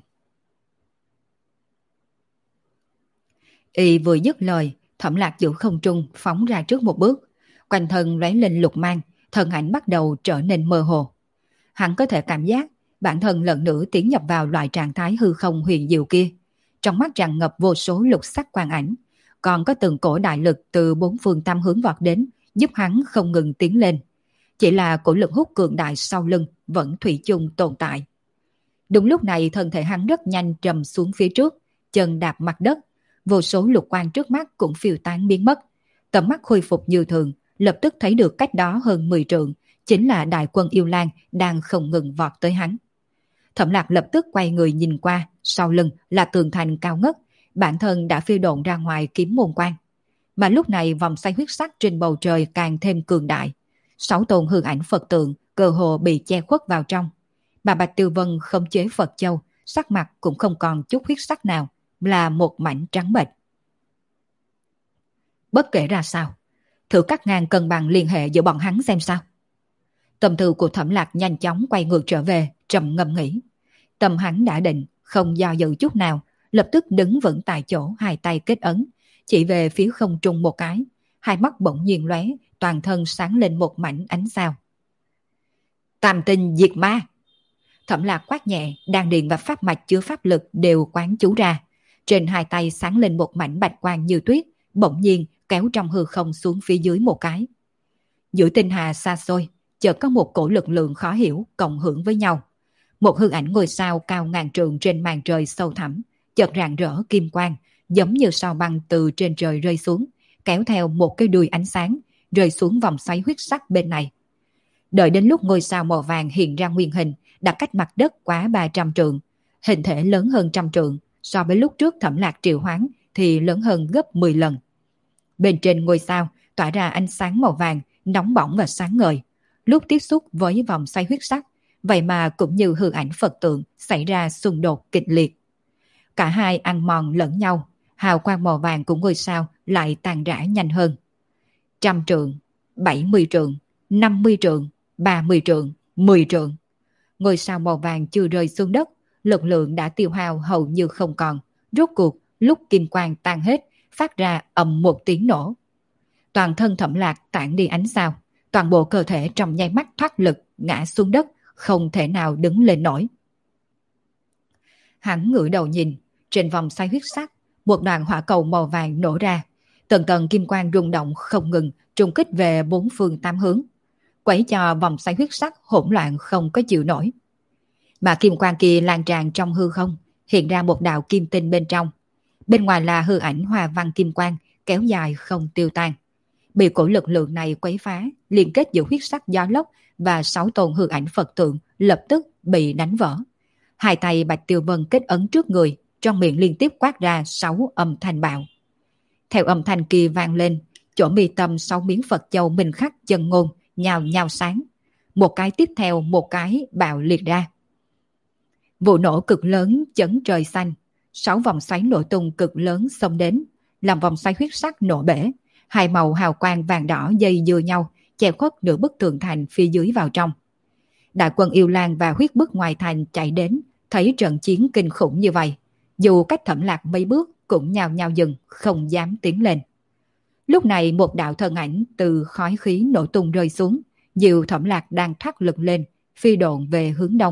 Y vừa dứt lời, Thẩm Lạc giữa không trung phóng ra trước một bước, quanh thân lóe lên lục mang, thân ảnh bắt đầu trở nên mơ hồ. Hắn có thể cảm giác bản thân lần nữa tiến nhập vào loại trạng thái hư không huyền diệu kia, trong mắt tràn ngập vô số lục sắc quang ảnh, còn có từng cổ đại lực từ bốn phương tam hướng vọt đến, giúp hắn không ngừng tiến lên. Chỉ là cổ lực hút cường đại sau lưng vẫn thủy chung tồn tại. Đúng lúc này thân thể hắn rất nhanh trầm xuống phía trước, chân đạp mặt đất, vô số lục quang trước mắt cũng phiêu tán biến mất. Tầm mắt khôi phục như thường, lập tức thấy được cách đó hơn 10 trượng, chính là đại quân yêu lang đang không ngừng vọt tới hắn. Thẩm Lạc lập tức quay người nhìn qua, sau lưng là tường thành cao ngất, bản thân đã phiêu độn ra ngoài kiếm môn quan. Mà lúc này vòng xoay huyết sắc trên bầu trời càng thêm cường đại. 6 tôn hư ảnh Phật tượng cơ hồ bị che khuất vào trong. Mà Bạch Tiêu Vân không chế Phật Châu, sắc mặt cũng không còn chút huyết sắc nào, là một mảnh trắng bệch. Bất kể ra sao, thử cắt ngang cân bằng liên hệ giữa bọn hắn xem sao. Tâm tư của Thẩm Lạc nhanh chóng quay ngược trở về, trầm ngâm nghĩ. Tâm hắn đã định, không do dự chút nào, lập tức đứng vững tại chỗ, hai tay kết ấn, chỉ về phía không trung một cái, hai mắt bỗng nhiên lóe, toàn thân sáng lên một mảnh ánh sao. Tam tinh diệt ma. Thẩm Lạc quát nhẹ, đan điền và pháp mạch chứa pháp lực đều quán chú ra. Trên hai tay sáng lên một mảnh bạch quang như tuyết, bỗng nhiên kéo trong hư không xuống phía dưới một cái. Giữa tinh hà xa xôi, chợt có một cổ lực lượng khó hiểu cộng hưởng với nhau. Một hư ảnh ngôi sao cao ngàn trượng trên màn trời sâu thẳm, chợt rạng rỡ kim quang, giống như sao băng từ trên trời rơi xuống, kéo theo một cái đuôi ánh sáng, rơi xuống vòng xoáy huyết sắc bên này. Đợi đến lúc ngôi sao màu vàng hiện ra nguyên hình, đã cách mặt đất quá 300 trượng, hình thể lớn hơn 100 trượng, so với lúc trước Thẩm Lạc triệu hoán thì lớn hơn gấp 10 lần. Bên trên ngôi sao tỏa ra ánh sáng màu vàng, nóng bỏng và sáng ngời. Lúc tiếp xúc với vòng xoáy huyết sắc, vậy mà cũng như hư ảnh Phật tượng xảy ra xung đột kịch liệt. Cả hai ăn mòn lẫn nhau, hào quang màu vàng của ngôi sao lại tàn rã nhanh hơn. 100 trượng, 70 trượng, 50 trượng, 30 trượng, 10 trượng. Ngôi sao màu vàng chưa rơi xuống đất, lực lượng đã tiêu hao hầu như không còn. Rốt cuộc, lúc kim quang tan hết, phát ra ầm một tiếng nổ. Toàn thân Thẩm Lạc tản đi ánh sao, toàn bộ cơ thể trong nháy mắt thoát lực, ngã xuống đất, không thể nào đứng lên nổi. Hắn ngửa đầu nhìn, trên vòng xoáy huyết sắc, một đoàn hỏa cầu màu vàng nổ ra, tầng tầng kim quang rung động không ngừng, trùng kích về bốn phương tám hướng, quấy cho vòng xoáy huyết sắc hỗn loạn không có chịu nổi. Mà kim quang kia lan tràn trong hư không, hiện ra một đạo kim tinh bên trong. Bên ngoài là hư ảnh hoa văn kim quang, kéo dài không tiêu tan. Bị cổ lực lượng này quấy phá, liên kết giữa huyết sắc gió lốc và 6 tôn hư ảnh Phật tượng lập tức bị đánh vỡ. Hai tay Bạch Tiêu Vân kết ấn trước người, trong miệng liên tiếp quát ra 6 âm thanh bạo. Theo âm thanh kia vang lên, chỗ mi tâm 6 miếng Phật châu minh khắc chân ngôn nhào nhào sáng. Một cái tiếp theo một cái bạo liệt ra. Vụ nổ cực lớn chấn trời xanh, 6 vòng xoáy nổ tung cực lớn xông đến, làm vòng xoáy huyết sắc nổ bể. Hai màu hào quang vàng đỏ dây dưa nhau, che khuất nửa bức tường thành phía dưới vào trong. Đại quân yêu lang và huyết bức ngoài thành chạy đến, thấy trận chiến kinh khủng như vậy, dù cách Thẩm Lạc mấy bước cũng nhào nhào dừng, không dám tiến lên. Lúc này một đạo thân ảnh từ khói khí nổ tung rơi xuống, dìu Thẩm Lạc đang thoát lực lên, phi độn về hướng đông.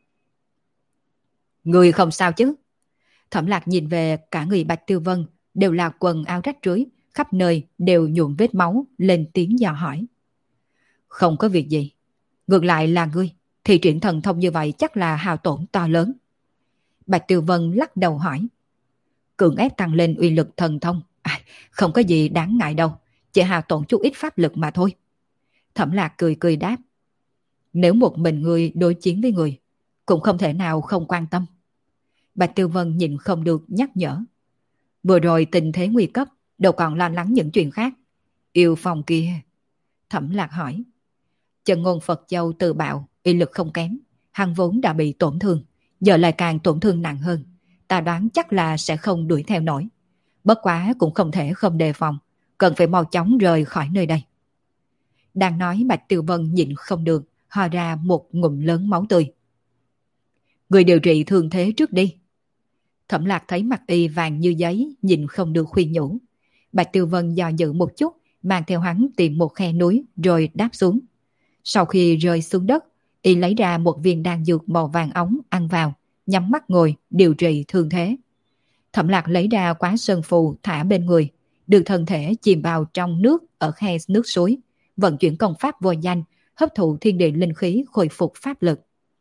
Người không sao chứ? Thẩm Lạc nhìn về cả người Bạch Tiêu Vân, đều là quần áo rách rưới, khắp nơi đều nhuộm vết máu, lên tiếng dò hỏi. Không có việc gì. Ngược lại là ngươi, thì triển thần thông như vậy chắc là hao tổn to lớn. Bạch Tiêu Vân lắc đầu hỏi. Cưỡng ép tăng lên uy lực thần thông, không có gì đáng ngại đâu, chỉ hao tổn chút ít pháp lực mà thôi. Thẩm Lạc cười cười đáp. Nếu một mình người đối chiến với người, cũng không thể nào không quan tâm. Bạch Tiêu Vân nhìn không được nhắc nhở. Vừa rồi tình thế nguy cấp, đâu còn lo lắng những chuyện khác. Yêu Phong kia. Thẩm Lạc hỏi. Chân ngôn Phật Châu tự bạo, uy lực không kém. Hắn vốn đã bị tổn thương, giờ lại càng tổn thương nặng hơn. Ta đoán chắc là sẽ không đuổi theo nổi. Bất quá cũng không thể không đề phòng, cần phải mau chóng rời khỏi nơi đây. Đang nói Bạch Tiêu Vân nhịn không được, ho ra một ngụm lớn máu tươi. Người điều trị thương thế trước đi. Thẩm Lạc thấy mặt y vàng như giấy, nhìn không được khuyên nhủ. Bạch Tiêu Vân do dự một chút, mang theo hắn tìm một khe núi rồi đáp xuống. Sau khi rơi xuống đất, y lấy ra một viên đan dược màu vàng óng ăn vào, nhắm mắt ngồi điều trị thương thế. Thẩm Lạc lấy ra quá sơn phù thả bên người, đưa thân thể chìm vào trong nước ở khe nước suối, vận chuyển công pháp vô danh, hấp thụ thiên địa linh khí khôi phục pháp lực.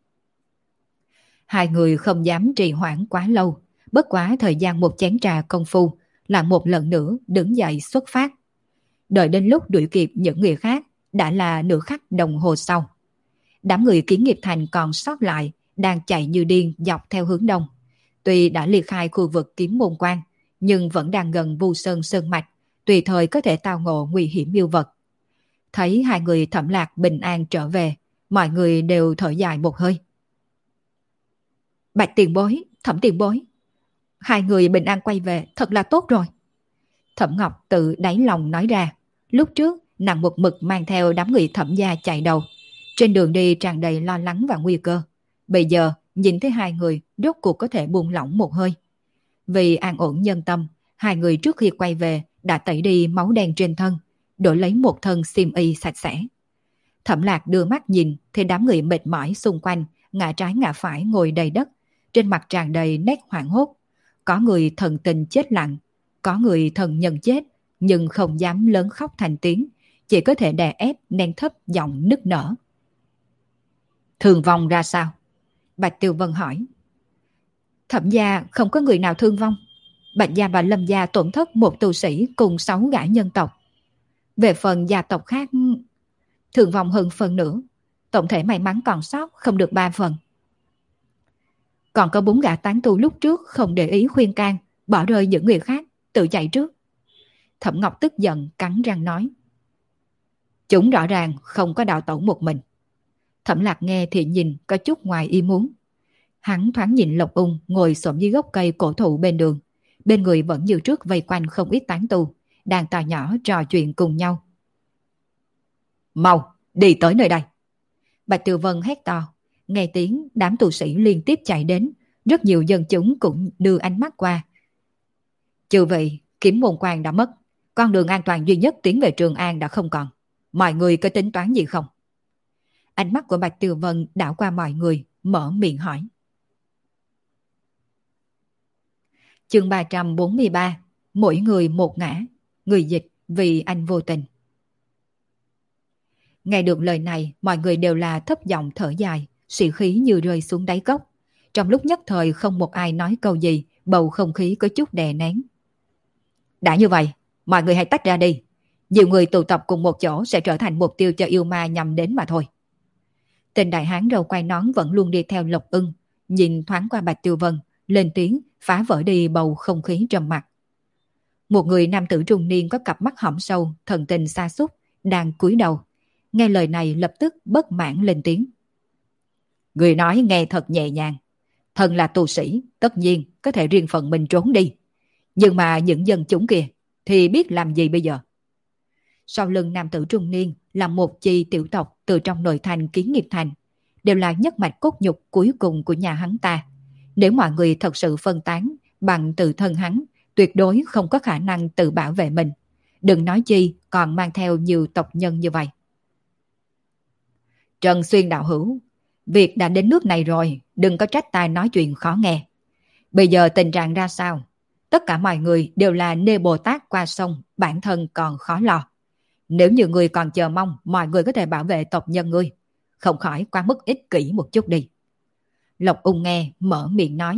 Hai người không dám trì hoãn quá lâu, bất quá thời gian một chén trà công phu, là một lần nữa đứng dậy xuất phát. Đợi đến lúc đuổi kịp những người khác, đã là nửa khắc đồng hồ sau. Đám người Kiến Nghiệp Thành còn sót lại, đang chạy như điên dọc theo hướng đông. Tuy đã ly khai khu vực Kiếm Môn Quan, nhưng vẫn đang gần Vu Sơn Sơn Mạch, tùy thời có thể tao ngộ nguy hiểm yêu vật. Thấy hai người Thẩm Lạc bình an trở về, mọi người đều thở dài một hơi. Bạch tiền bối, Thẩm tiền bối, hai người bình an quay về thật là tốt rồi. Thẩm Ngọc tự đáy lòng nói ra, lúc trước nàng một mực mang theo đám người Thẩm gia chạy đầu. Trên đường đi tràn đầy lo lắng và nguy cơ. Bây giờ nhìn thấy hai người rốt cuộc có thể buông lỏng một hơi. Vì an ổn nhân tâm, hai người trước khi quay về đã tẩy đi máu đen trên thân, đổi lấy một thân xiêm y sạch sẽ. Thẩm Lạc đưa mắt nhìn thì đám người mệt mỏi xung quanh, ngã trái ngã phải ngồi đầy đất, trên mặt tràn đầy nét hoảng hốt. Có người thần tình chết lặng, có người thần nhân chết, nhưng không dám lớn khóc thành tiếng, chỉ có thể đè ép nén thấp giọng nức nở. Thương vong ra sao? Bạch Tiêu Vân hỏi. Thẩm gia không có người nào thương vong. Bạch gia và Lâm gia tổn thất một tu sĩ cùng 6 gã nhân tộc. Về phần gia tộc khác, thương vong hơn phần nữa. Tổng thể may mắn còn sót không được 3 phần. Còn có 4 gã tán tu lúc trước không để ý khuyên can, bỏ rơi những người khác, tự chạy trước. Thẩm Ngọc tức giận cắn răng nói. Chúng rõ ràng không có đạo tẩu một mình. Thẩm Lạc nghe thì nhìn có chút ngoài ý muốn. Hắn thoáng nhìn Lộc Ung ngồi xổm dưới gốc cây cổ thụ bên đường. Bên người vẫn như trước vây quanh không ít tán tu, đang to nhỏ trò chuyện cùng nhau. Mau, đi tới nơi đây. Bạch Tiêu Vân hét to. Nghe tiếng đám tu sĩ liên tiếp chạy đến, rất nhiều dân chúng cũng đưa ánh mắt qua. Chư vị, Kiếm Môn Quan đã mất, con đường an toàn duy nhất tiến về Trường An đã không còn. Mọi người có tính toán gì không? Ánh mắt của Bạch Tiêu Vân đảo qua mọi người, mở miệng hỏi. Chương 343, mỗi người một ngã, người dịch vì anh vô tình. Nghe được lời này, mọi người đều là thấp giọng thở dài, sĩ khí như rơi xuống đáy cốc. Trong lúc nhất thời không một ai nói câu gì, bầu không khí có chút đè nén. Đã như vậy, mọi người hãy tách ra đi. Nhiều người tụ tập cùng một chỗ sẽ trở thành mục tiêu cho yêu ma nhằm đến mà thôi. Tên đại hán râu quai nón vẫn luôn đi theo Lộc Ưng, nhìn thoáng qua Bạch Tiêu Vân, lên tiếng phá vỡ đi bầu không khí trầm mặc. Một người nam tử trung niên có cặp mắt hõm sâu, thần tình sa sút, đang cúi đầu. Nghe lời này lập tức bất mãn lên tiếng. Người nói nghe thật nhẹ nhàng. Thần là tu sĩ, tất nhiên có thể riêng phần mình trốn đi. Nhưng mà những dân chúng kia thì biết làm gì bây giờ? Sau lưng nam tử trung niên là một chi tiểu tộc từ trong nội thành Kiến Nghiệp Thành, đều là nhất mạch cốt nhục cuối cùng của nhà hắn ta. Nếu mọi người thật sự phân tán bằng tự thân hắn, tuyệt đối không có khả năng tự bảo vệ mình. Đừng nói chi còn mang theo nhiều tộc nhân như vậy. Trần Xuyên đạo hữu, việc đã đến nước này rồi, đừng có trách tai nói chuyện khó nghe. Bây giờ tình trạng ra sao? Tất cả mọi người đều là nê Bồ Tát qua sông, bản thân còn khó lo. Nếu như người còn chờ mong mọi người có thể bảo vệ tộc nhân ngươi, không khỏi quá mức ích kỷ một chút đi. Lộc Ung nghe mở miệng nói.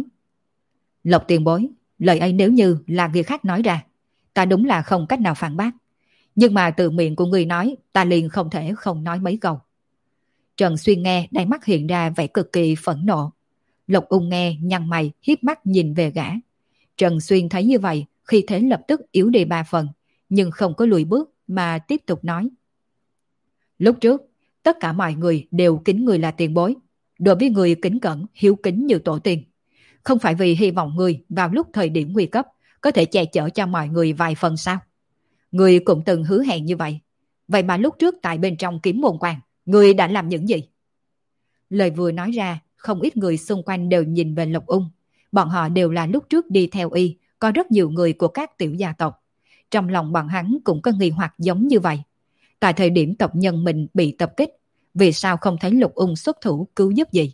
Lộc tiền bối, lời ấy nếu như là người khác nói ra, ta đúng là không cách nào phản bác. Nhưng mà từ miệng của người nói, ta liền không thể không nói mấy câu. Trần Xuyên nghe, đáy mắt hiện ra vẻ cực kỳ phẫn nộ. Lộc Ung nghe, nhăn mày, hiếp mắt nhìn về gã. Trần Xuyên thấy như vậy, khi thế lập tức yếu đi 3 phần, nhưng không có lùi bước mà tiếp tục nói. Lúc trước, tất cả mọi người đều kính người là tiền bối. Đối với người kính cẩn, hiếu kính như tổ tiên. Không phải vì hy vọng người vào lúc thời điểm nguy cấp có thể che chở cho mọi người vài phần sao? Người cũng từng hứa hẹn như vậy. Vậy mà lúc trước tại bên trong kiếm môn quan, người đã làm những gì? Lời vừa nói ra, không ít người xung quanh đều nhìn về Lộc Ung. Bọn họ đều là lúc trước đi theo y, có rất nhiều người của các tiểu gia tộc. Trong lòng bọn hắn cũng có nghi hoặc giống như vậy. Tại thời điểm tộc nhân mình bị tập kích, vì sao không thấy Lục Ung xuất thủ cứu giúp gì?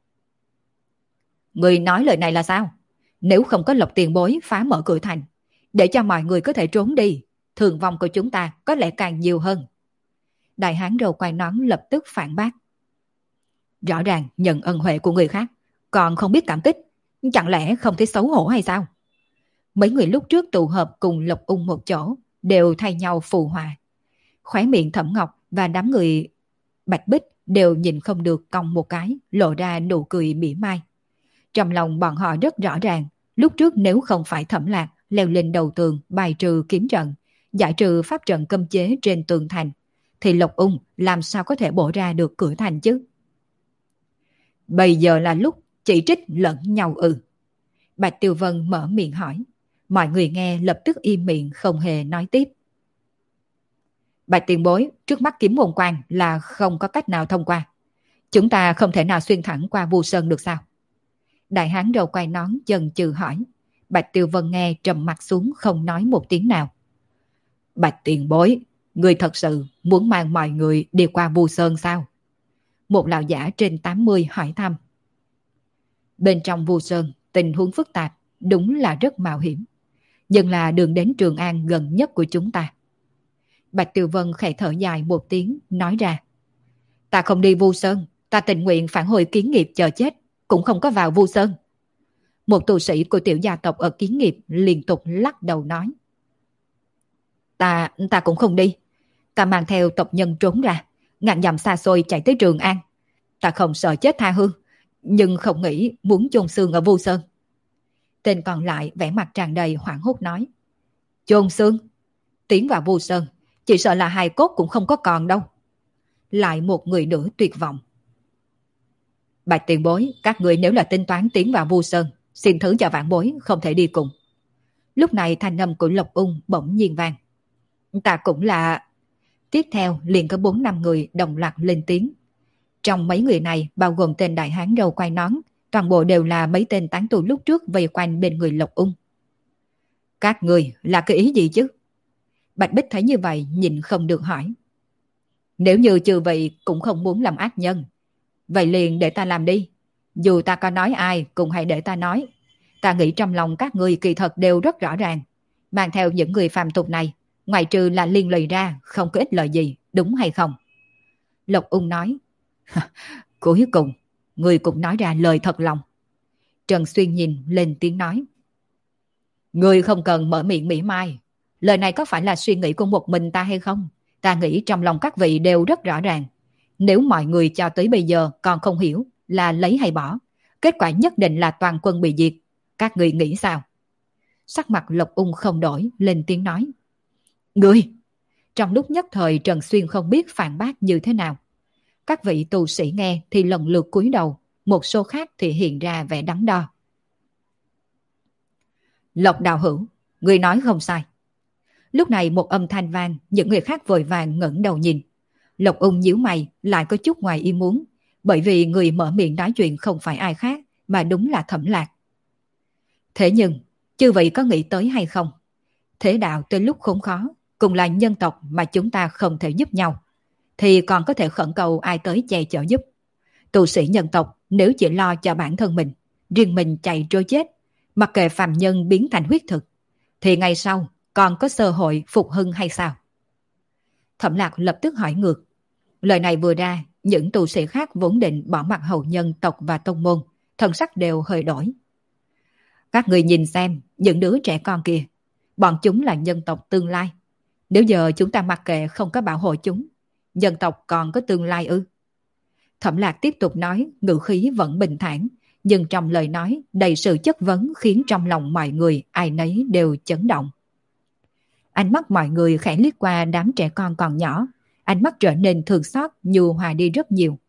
Người nói lời này là sao? Nếu không có Lộc tiền bối phá mở cửa thành, để cho mọi người có thể trốn đi, thương vong của chúng ta có lẽ càng nhiều hơn. Đại hán râu quai nón lập tức phản bác. Rõ ràng nhận ân huệ của người khác, còn không biết cảm kích, chẳng lẽ không thấy xấu hổ hay sao? Mấy người lúc trước tụ hợp cùng Lộc Ung một chỗ, đều thay nhau phù hòa. Khóe miệng Thẩm Ngọc và đám người Bạch Bích đều nhìn không được cong một cái, lộ ra nụ cười mỉa mai. Trong lòng bọn họ rất rõ ràng, lúc trước nếu không phải Thẩm Lạc leo lên đầu tường bài trừ kiếm trận, giải trừ pháp trận cấm chế trên tường thành, thì Lộc Ung làm sao có thể bổ ra được cửa thành chứ? Bây giờ là lúc chỉ trích lẫn nhau ư? Bạch Tiêu Vân mở miệng hỏi. Mọi người nghe lập tức im miệng không hề nói tiếp. Bạch tiền bối, trước mắt kiếm môn quan là không có cách nào thông qua. Chúng ta không thể nào xuyên thẳng qua Vu Sơn được sao? Đại hán râu quai nón chần chừ hỏi. Bạch Tiêu Vân nghe trầm mặt xuống không nói một tiếng nào. Bạch tiền bối, người thật sự muốn mang mọi người đi qua Vu Sơn sao? Một lão giả trên 80 hỏi thăm. Bên trong Vu Sơn, tình huống phức tạp, đúng là rất mạo hiểm. Nhưng là đường đến Trường An gần nhất của chúng ta. Bạch Tiêu Vân khẽ thở dài một tiếng, nói ra. Ta không đi Vu Sơn, ta tình nguyện phản hồi Kiến Nghiệp chờ chết, cũng không có vào Vu Sơn. Một tù sĩ của tiểu gia tộc ở Kiến Nghiệp liên tục lắc đầu nói. Ta cũng không đi. Ta mang theo tộc nhân trốn ra, ngàn dặm xa xôi chạy tới Trường An. Ta không sợ chết tha hương, nhưng không nghĩ muốn chôn xương ở Vu Sơn. Tên còn lại vẻ mặt tràn đầy hoảng hốt nói. Chôn xương? Tiến vào Vu Sơn, chỉ sợ là hài cốt cũng không có còn đâu. Lại một người nữa tuyệt vọng. Bạch tiền bối, các người nếu là tính toán tiến vào Vu Sơn, xin thứ cho vãn bối không thể đi cùng. Lúc này thanh âm của Lộc Ung bỗng nhiên vang. Ta cũng là... Tiếp theo liền có 4-5 người đồng loạt lên tiếng. Trong mấy người này bao gồm tên đại hán râu quai nón, toàn bộ đều là mấy tên tán tu lúc trước vây quanh bên người Lộc Ung. Các người là cái ý gì chứ? Bạch Bích thấy như vậy nhìn không được hỏi. Nếu như chư vị cũng không muốn làm ác nhân, vậy liền để ta làm đi. Dù ta có nói ai cũng hãy để ta nói. Ta nghĩ trong lòng các người kỳ thật đều rất rõ ràng. Mang theo những người phàm tục này, ngoài trừ là liên lụy ra, không có ích lợi gì, đúng hay không? Lộc Ung nói. Cuối cùng, người cũng nói ra lời thật lòng. Trần Xuyên nhìn lên tiếng nói. Người không cần mở miệng mỉa mai. Lời này có phải là suy nghĩ của một mình ta hay không? Ta nghĩ trong lòng các vị đều rất rõ ràng. Nếu mọi người cho tới bây giờ còn không hiểu là lấy hay bỏ, kết quả nhất định là toàn quân bị diệt. Các người nghĩ sao? Sắc mặt Lộc Ung không đổi, lên tiếng nói. Ngươi! Trong lúc nhất thời Trần Xuyên không biết phản bác như thế nào. Các vị tù sĩ nghe thì lần lượt cúi đầu, một số khác thì hiện ra vẻ đắn đo. Lộc đạo hữu, người nói không sai. Lúc này một âm thanh vang, những người khác vội vàng ngẩng đầu nhìn. Lộc Ung nhíu mày, lại có chút ngoài ý muốn, bởi vì người mở miệng nói chuyện không phải ai khác, mà đúng là Thẩm Lạc. Thế nhưng, chư vị có nghĩ tới hay không? Thế đạo tới lúc khốn khó, cùng là nhân tộc mà chúng ta không thể giúp nhau, thì còn có thể khẩn cầu ai tới che chở giúp. Tu sĩ nhân tộc nếu chỉ lo cho bản thân mình, riêng mình chạy trôi chết, mặc kệ phàm nhân biến thành huyết thực, thì ngày sau còn có cơ hội phục hưng hay sao? Thẩm Lạc lập tức hỏi ngược. Lời này vừa ra, những tu sĩ khác vốn định bỏ mặt hậu nhân tộc và tông môn, thần sắc đều hơi đổi. Các người nhìn xem, những đứa trẻ con kia, bọn chúng là nhân tộc tương lai. Nếu giờ chúng ta mặc kệ không có bảo hộ chúng, dân tộc còn có tương lai ư? Thẩm Lạc tiếp tục nói, ngữ khí vẫn bình thản, nhưng trong lời nói đầy sự chất vấn khiến trong lòng mọi người ai nấy đều chấn động. Ánh mắt mọi người khẽ liếc qua đám trẻ con còn nhỏ, ánh mắt trở nên thương xót nhu hòa đi rất nhiều.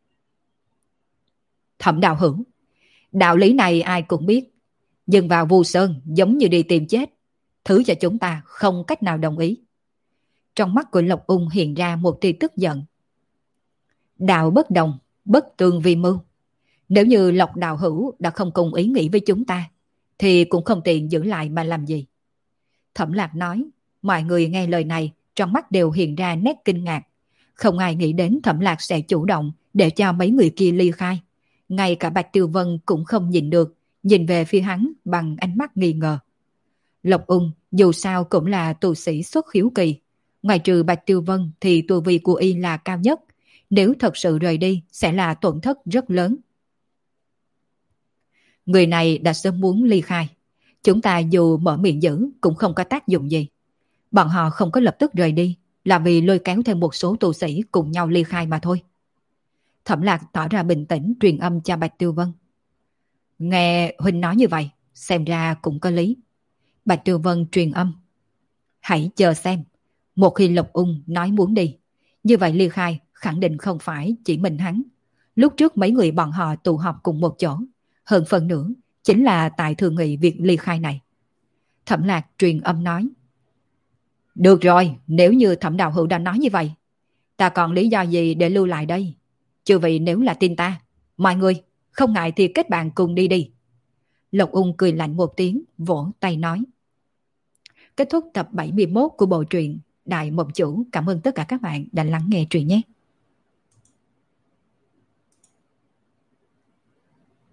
Thẩm Đạo Hữu, đạo lý này ai cũng biết, nhưng vào Vu Sơn giống như đi tìm chết, thứ cho chúng ta không cách nào đồng ý. Trong mắt của Lộc Ung hiện ra một tia tức giận. Đạo bất đồng, bất tương vi mưu. Nếu như Lộc Đạo Hữu đã không cùng ý nghĩ với chúng ta, thì cũng không tiện giữ lại mà làm gì. Thẩm Lạc nói, mọi người nghe lời này, trong mắt đều hiện ra nét kinh ngạc. Không ai nghĩ đến Thẩm Lạc sẽ chủ động để cho mấy người kia ly khai. Ngay cả Bạch Tiêu Vân cũng không nhìn được, nhìn về phía hắn bằng ánh mắt nghi ngờ. Lộc Ung dù sao cũng là tu sĩ xuất khiếu kỳ. Ngoài trừ Bạch Tiêu Vân thì tu vi của y là cao nhất. Nếu thật sự rời đi sẽ là tổn thất rất lớn. Người này đã sớm muốn ly khai. Chúng ta dù mở miệng giữ cũng không có tác dụng gì. Bọn họ không có lập tức rời đi là vì lôi kéo thêm một số tu sĩ cùng nhau ly khai mà thôi. Thẩm Lạc tỏ ra bình tĩnh truyền âm cho Bạch Tiêu Vân. Nghe huynh nói như vậy, xem ra cũng có lý. Bạch Tiêu Vân truyền âm. Hãy chờ xem, một khi Lộc Ung nói muốn đi, như vậy ly khai khẳng định không phải chỉ mình hắn. Lúc trước mấy người bọn họ tụ họp cùng một chỗ, hơn phần nữa chính là tại thường nghị việc ly khai này. Thẩm Lạc truyền âm nói. Được rồi, nếu như Thẩm Đạo Hữu đã nói như vậy, ta còn lý do gì để lưu lại đây? Chứ vì nếu là tin ta, mọi người không ngại thì kết bạn cùng đi đi. Lộc Ung cười lạnh một tiếng, vỗ tay nói. Kết thúc tập 71 của bộ truyện Đại Mộng Chủ. Cảm ơn tất cả các bạn đã lắng nghe truyện nhé.